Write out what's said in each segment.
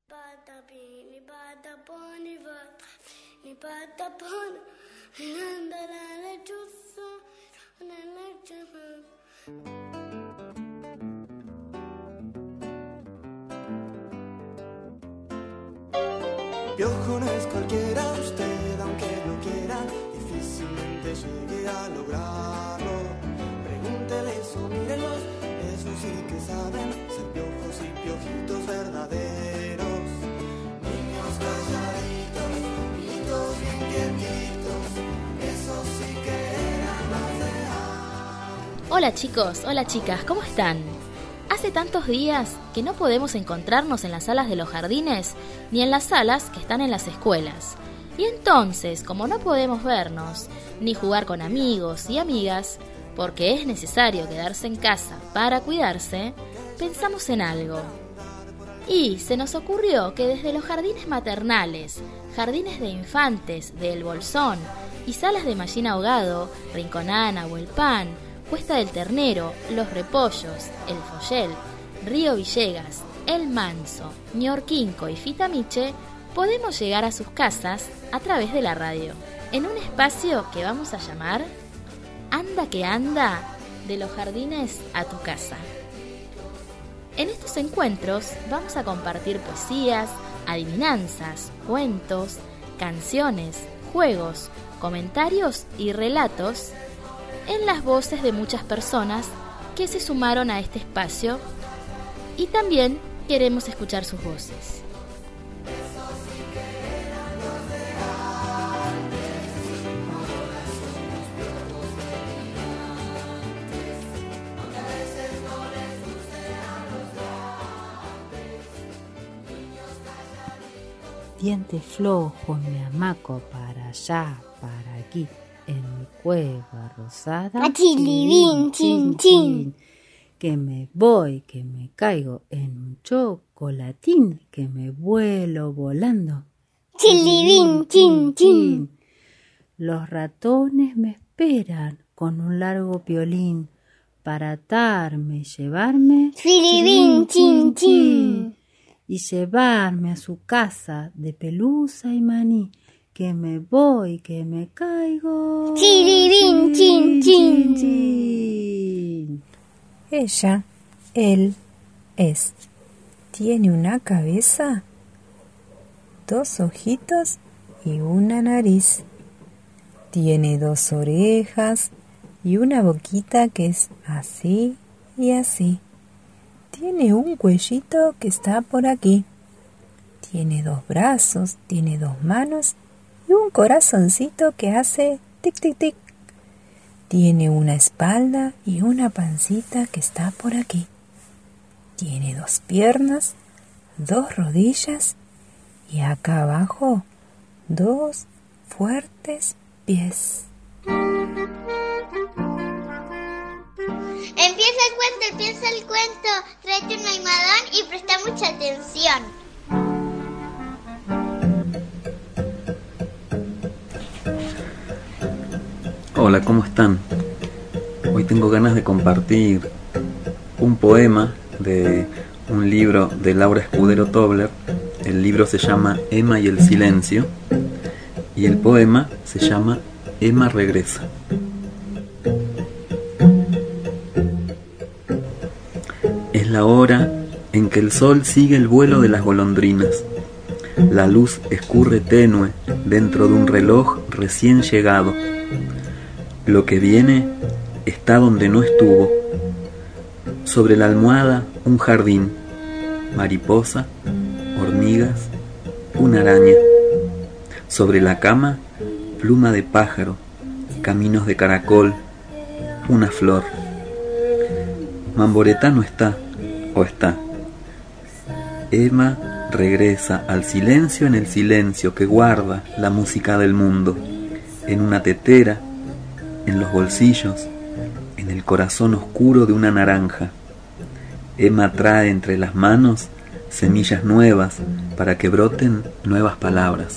Piojo no es cualquiera, usted aunque lo quiera, difícilmente llegue a lograrlo. Pregúntele eso, mírenlos, eso sí que saben, ser piojos y piojitos verdaderos. Niños calladitos, niños bien quietitos, esos sí que eran los reales. Hola chicos, hola chicas, ¿cómo están? Hace tantos días que no podemos encontrarnos en las salas de los jardines ni en las salas que están en las escuelas. Y entonces, como no podemos vernos ni jugar con amigos y amigas, porque es necesario quedarse en casa para cuidarse, pensamos en algo. Y se nos ocurrió que desde los jardines maternales, jardines de infantes de El Bolsón y salas de Mallín Ahogado, Rinconana, Huelpán, Cuesta del Ternero, Los Repollos, El Follel, Río Villegas, El Manso, Ñorquinco y Fitamiche, podemos llegar a sus casas a través de la radio, en un espacio que vamos a llamar Anda que Anda, de los jardines a tu casa. En estos encuentros vamos a compartir poesías, adivinanzas, cuentos, canciones, juegos, comentarios y relatos en las voces de muchas personas que se sumaron a este espacio y también queremos escuchar sus voces. Diente flojo me amaco para allá, para aquí, en mi cueva rosada. Achilibín, chin, chin. Que me voy, que me caigo en un chocolatín, que me vuelo volando. Chilibín, chin, chin. Los ratones me esperan con un largo piolín para atarme y llevarme. Chilibín, chin, chin. Y llevarme a su casa de pelusa y maní. Que me voy, que me caigo. Chiribín, chin, chin, chin. Ella, él, es. Tiene una cabeza, 2 ojitos y una nariz. Tiene 2 orejas y una boquita que es así y así. Tiene un cuellito que está por aquí. Tiene 2 brazos, tiene 2 manos y un corazoncito que hace tic, tic, tic. Tiene una espalda y una pancita que está por aquí. Tiene 2 piernas, 2 rodillas y acá abajo 2 fuertes pies. Empieza el cuento, tráete un almohadón y presta mucha atención. Hola, ¿cómo están? Hoy tengo ganas de compartir un poema de un libro de Laura Escudero Tobler. El libro se llama Emma y el silencio y el poema se llama Emma regresa. Es la hora en que el sol sigue el vuelo de las golondrinas. La luz escurre tenue dentro de un reloj recién llegado. Lo que viene está donde no estuvo. Sobre la almohada un jardín, mariposa, hormigas, una araña. Sobre la cama, pluma de pájaro, caminos de caracol, una flor. Mamboretá no está, o está. Emma regresa al silencio en el silencio que guarda la música del mundo, en una tetera, en los bolsillos, en el corazón oscuro de una naranja. Emma trae entre las manos semillas nuevas para que broten nuevas palabras.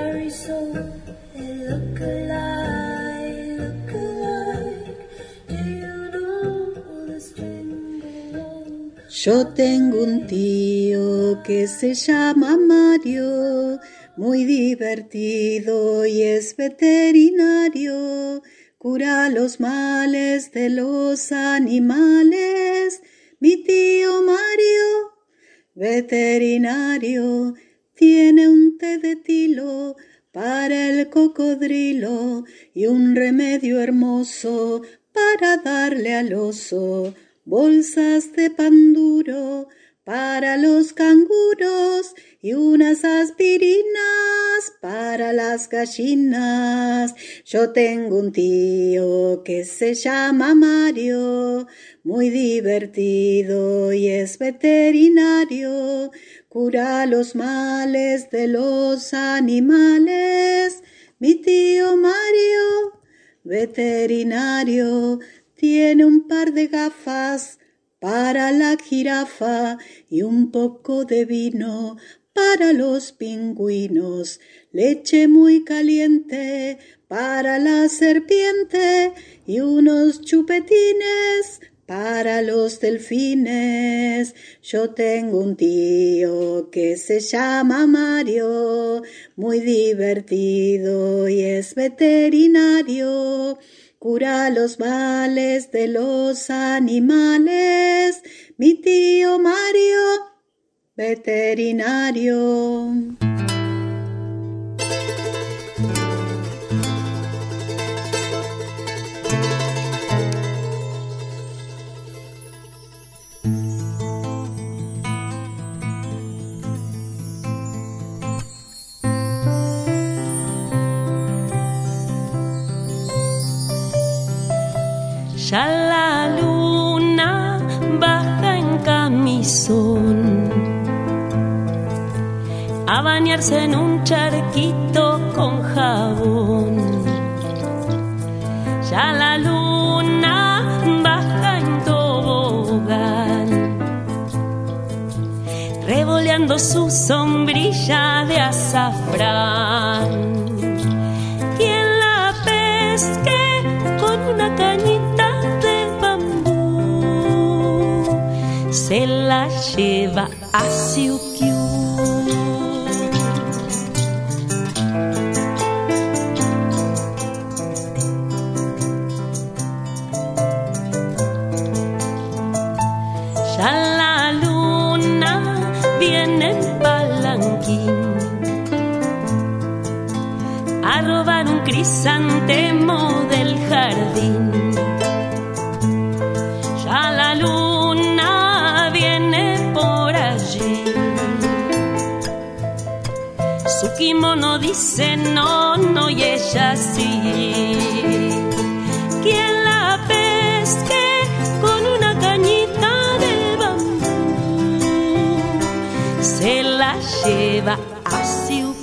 Do Yo tengo un tío que se llama Mario, muy divertido y es veterinario, cura los males de los animales. Mi tío Mario, veterinario, tiene un té de tilo para el cocodrilo y un remedio hermoso para darle al oso. Bolsas de pan duro para los canguros y unas aspirinas para las gallinas. Yo tengo un tío que se llama Mario, muy divertido y es veterinario, cura los males de los animales. Mi tío Mario, veterinario, tiene un par de gafas para la jirafa y un poco de vino para los pingüinos, leche muy caliente para la serpiente y unos chupetines para los delfines. Yo tengo un tío que se llama Mario, muy divertido y es veterinario, cura los males de los animales. Mi tío Mario, veterinario. Ya la luna baja en camisón a bañarse en un charquito con jabón. Ya la luna baja en tobogán, revoleando su sombrilla de azafrán. Quien la pesque con una cañita se la lleva a Siukiu. Ya la luna viene en palanquín a robar un crisantemo del jardín. Ya la luna viene por allí, su kimono dice no, no y ella sí. Quien la pesque con una cañita de bambú se la lleva a Siukiu.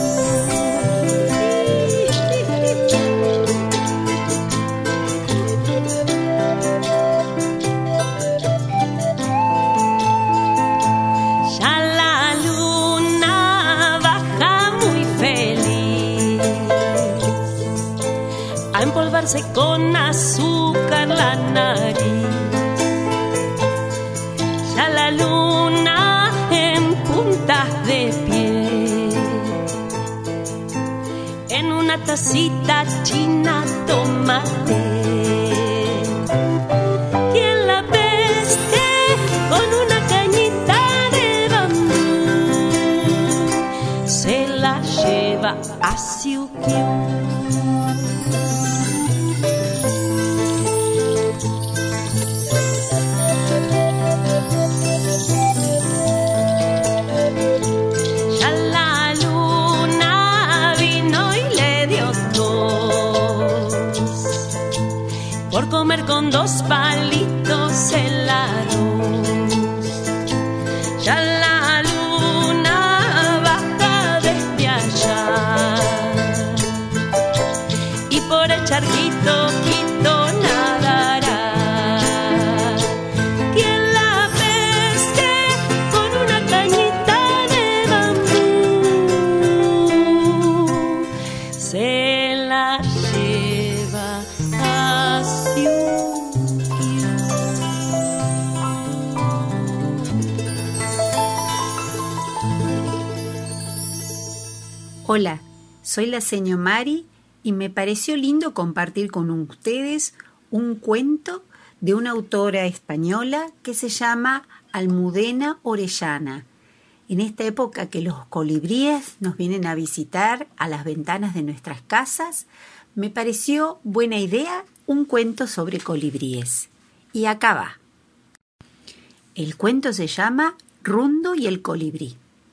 Con azúcar la nariz. Ya la luna en puntas de pie, en una tacita china toma té. Quien la pesque con una cañita de bambú se la lleva a Siukiu. Comer con dos palitos el arroz. Ya la luna baja desde allá y por el charquito quito nadará. Quien la pesque con una cañita de bambú se la lleva a Siukiu. Hola, soy la seño Mari y me pareció lindo compartir con ustedes un cuento de una autora española que se llama Almudena Orellana. En esta época que los colibríes nos vienen a visitar a las ventanas de nuestras casas, me pareció buena idea un cuento sobre colibríes. Y acá va. El cuento se llama Rundo y el colibrí.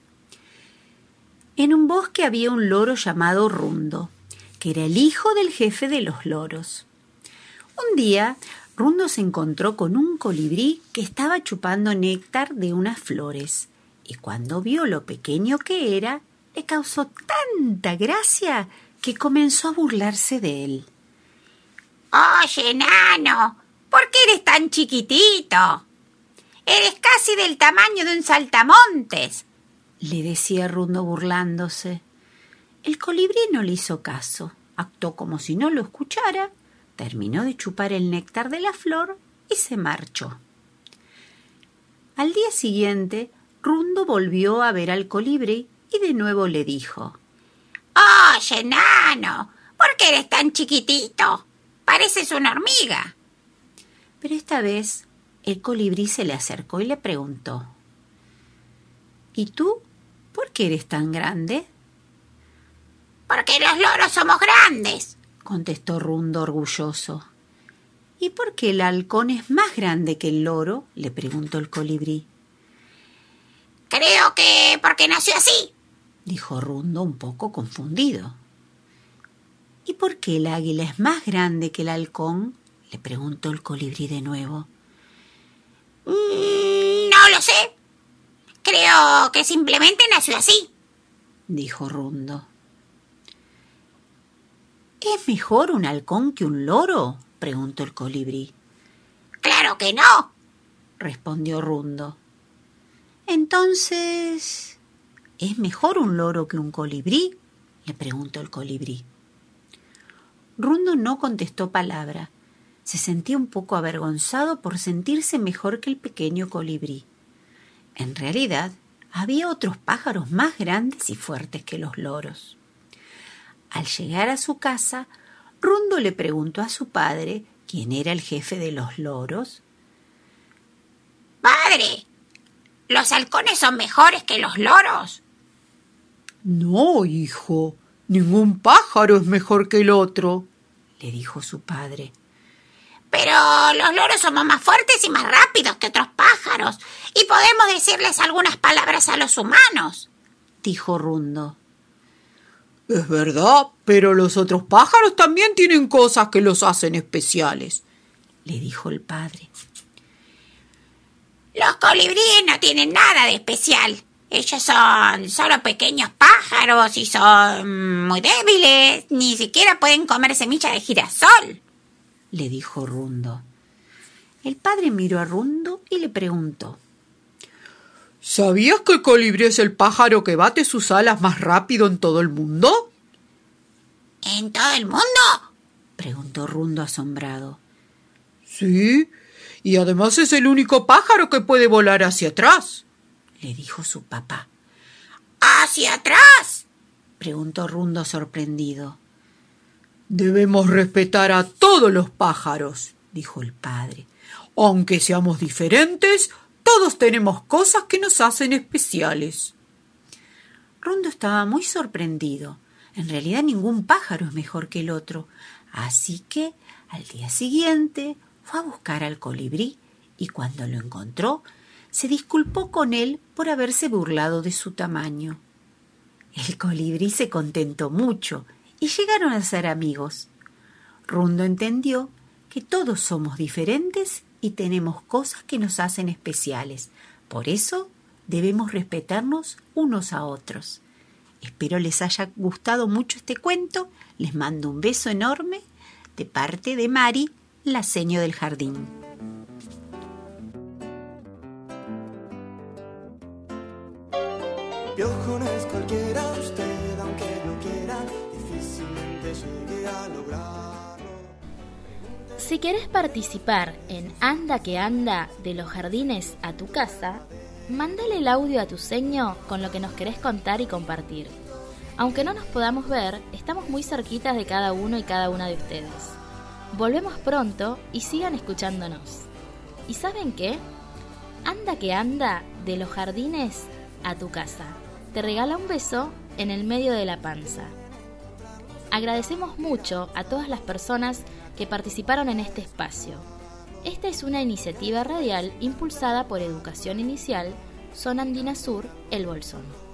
En un bosque había un loro llamado Rundo, que era el hijo del jefe de los loros. Un día, Rundo se encontró con un colibrí que estaba chupando néctar de unas flores, y cuando vio lo pequeño que era, le causó tanta gracia que comenzó a burlarse de él. «Oye, enano, ¿por qué eres tan chiquitito? Eres casi del tamaño de un saltamontes», le decía Rundo burlándose. El colibrí no le hizo caso, actuó como si no lo escuchara, terminó de chupar el néctar de la flor y se marchó. Al día siguiente, Rundo volvió a ver al colibrí y de nuevo le dijo: «Oye, enano, ¿por qué eres tan chiquitito? Pareces una hormiga». Pero esta vez el colibrí se le acercó y le preguntó: «¿Y tú por qué eres tan grande?». «Porque los loros somos grandes», contestó Rundo orgulloso. «¿Y por qué el halcón es más grande que el loro?», le preguntó el colibrí. «Creo que porque nació así», dijo Rundo un poco confundido. «¿Y por qué el águila es más grande que el halcón?», le preguntó el colibrí de nuevo. «No lo sé. Creo que simplemente nació así», dijo Rundo. «¿Es mejor un halcón que un loro?», preguntó el colibrí. «Claro que no», respondió Rundo. «Entonces, ¿es mejor un loro que un colibrí?», le preguntó el colibrí. Rundo no contestó palabra. Se sentía un poco avergonzado por sentirse mejor que el pequeño colibrí. En realidad, había otros pájaros más grandes y fuertes que los loros. Al llegar a su casa, Rundo le preguntó a su padre quién era el jefe de los loros. «Padre, ¿los halcones son mejores que los loros?». «No, hijo, ningún pájaro es mejor que el otro», le dijo su padre. «Pero los loros somos más fuertes y más rápidos que otros pájaros y podemos decirles algunas palabras a los humanos», dijo Rundo. «Es verdad, pero los otros pájaros también tienen cosas que los hacen especiales», le dijo el padre. «Los colibríes no tienen nada de especial. Ellos son solo pequeños pájaros y son muy débiles. Ni siquiera pueden comer semillas de girasol», le dijo Rundo. El padre miró a Rundo y le preguntó: «¿Sabías que el colibrí es el pájaro que bate sus alas más rápido en todo el mundo?». «¿En todo el mundo?», preguntó Rundo asombrado. «Sí, y además es el único pájaro que puede volar hacia atrás», le dijo su papá. «¿Hacia atrás?», preguntó Rundo sorprendido. «Debemos respetar a todos los pájaros», dijo el padre. «Aunque seamos diferentes, todos tenemos cosas que nos hacen especiales». Rundo estaba muy sorprendido. En realidad ningún pájaro es mejor que el otro. Así que al día siguiente fue a buscar al colibrí y cuando lo encontró, se disculpó con él por haberse burlado de su tamaño. El colibrí se contentó mucho y llegaron a ser amigos. Rundo entendió que todos somos diferentes y tenemos cosas que nos hacen especiales. Por eso debemos respetarnos unos a otros. Espero les haya gustado mucho este cuento. Les mando un beso enorme de parte de Mari, la seño del jardín. Piojo no es cualquiera, usted aunque lo quiera, difícilmente llegue a lograrlo. Si querés participar en Anda que Anda de los jardines a tu casa, mándale el audio a tu seño con lo que nos querés contar y compartir. Aunque no nos podamos ver, estamos muy cerquitas de cada uno y cada una de ustedes. Volvemos pronto y sigan escuchándonos. ¿Y saben qué? Anda que anda, de los jardines a tu casa. Te regala un beso en el medio de la panza. Agradecemos mucho a todas las personas que participaron en este espacio. Esta es una iniciativa radial impulsada por Educación Inicial, Zona Andina Sur, El Bolsón.